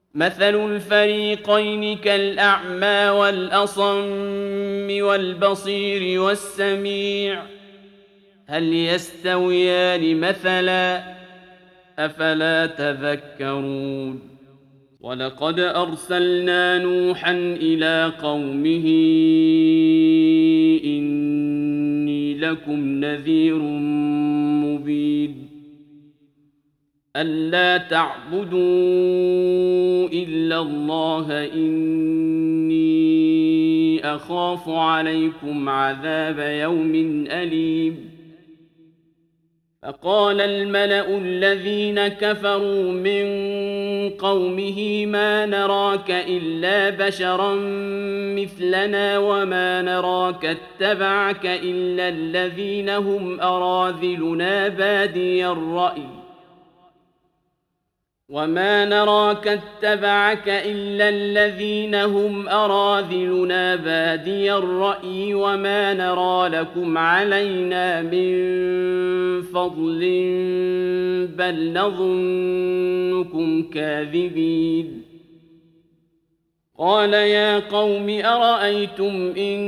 مثل الفريقين كالأعمى والأصم والبصير والسميع هل يستويان مثلا أفلا تذكرون ولقد أرسلنا نوحا إلى قومه إني لكم نذير مبين ألا تعبدوا إلا الله إني أخاف عليكم عذاب يوم أليم فقال الملأ الذين كفروا من قومه ما نراك إلا بشرا مثلنا وما نراك اتبعك إلا الذين هم أراذلنا بادي الرأي وما نراك اتبعك إلا الذين هم أراذلنا بادي الرأي وما نرى لكم علينا من فضل بل نظنكم كاذبين قال يا قوم أرأيتم إن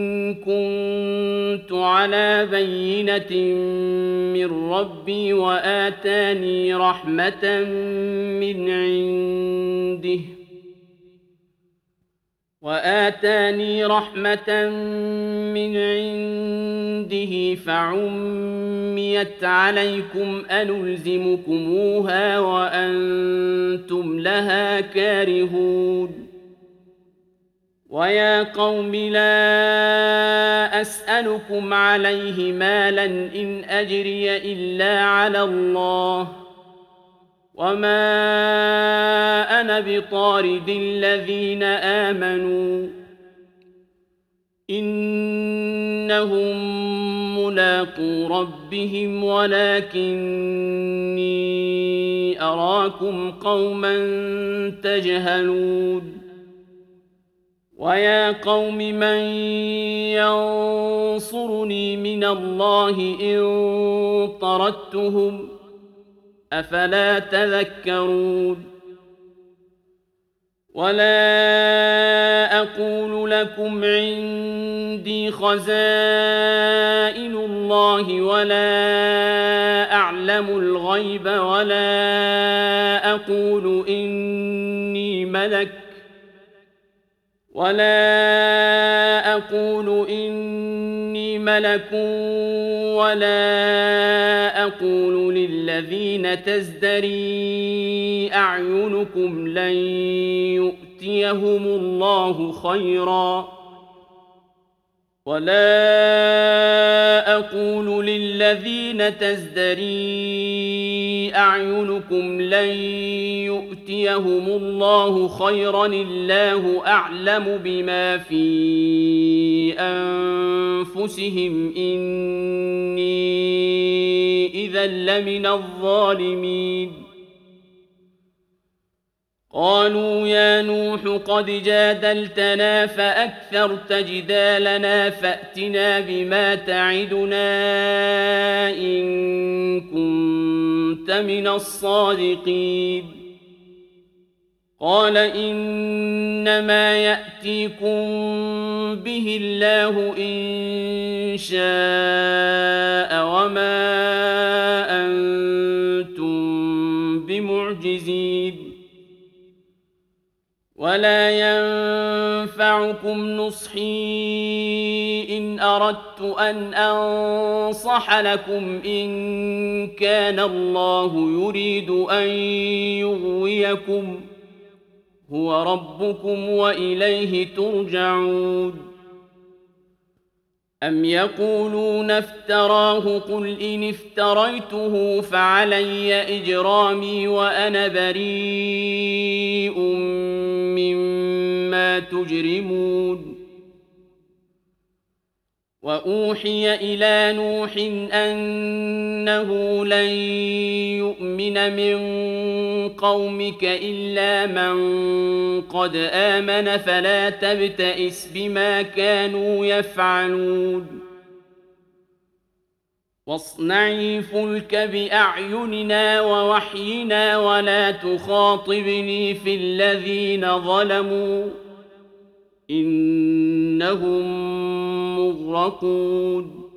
كنت على بينة من ربي وآتاني رحمة من عنده فعميت عليكم أنلزمكموها وأنتم لها كارهون ويا قوم لا أسألكم عليه مالا إن أجري إلا على الله وما أنا بطارد الذين آمنوا إنهم ملاقو ربهم ولكني أراكم قوما تجهلون ويا قوم من ينصرني من الله إن طردتهم أفلا تذكرون ولا أقول لكم عندي خزائن الله ولا أعلم الغيب ولا أقول إني ملك ولا أقول للذين تزدري أعينكم لن يؤتيهم الله خيرا ولا أقول للذين تزدري أعينكم لن يؤتيهم الله خيرا الله أعلم بما في أنفسهم إني إذا لمن الظالمين قالوا يا نوح قد جادلتنا فأكثرت جدالنا فأتنا بما تعدنا إن كنت من الصادقين قال إنما يأتيكم به الله إن شاء وما أنتم بمعجزين ولا ينفعكم نصحي إن أردت أن أنصح لكم إن كان الله يريد أن يغويكم هو ربكم وإليه ترجعون أم يقولون افتراه قل إن افتريته فعلي إجرامي وأنا بريء مما تجرمون وأوحي إلى نوح أنه لن يؤمن من قومك إلا من قد آمن فلا تبتئس بما كانوا يفعلون واصنع الفلك بأعيننا ووحينا ولا تخاطبني في الذين ظلموا إنهم مغرقون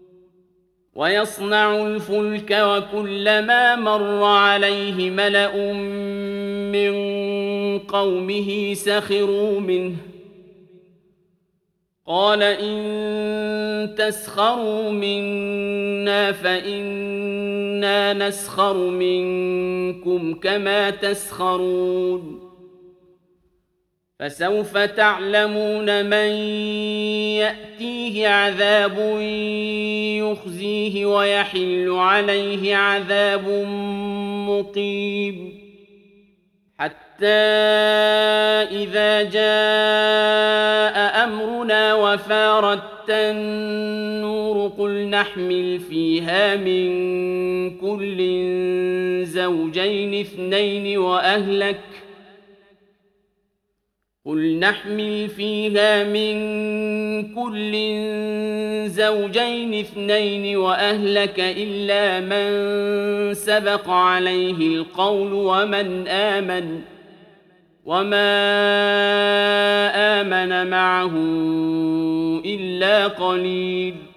ويصنع الفلك وكلما مر عليه ملأ من قومه سخروا منه قال إن تسخروا منا فإنا نسخر منكم كما تسخرون فسوف تعلمون من يأتيه عذاب يخزيه ويحل عليه عذاب مقيم حتى إذا جاء أمرنا وفارت النور قل نحمل فيها من كل زوجين اثنين وأهلك إلا من سبق عليه القول ومن آمن وما آمن معه إلا قليل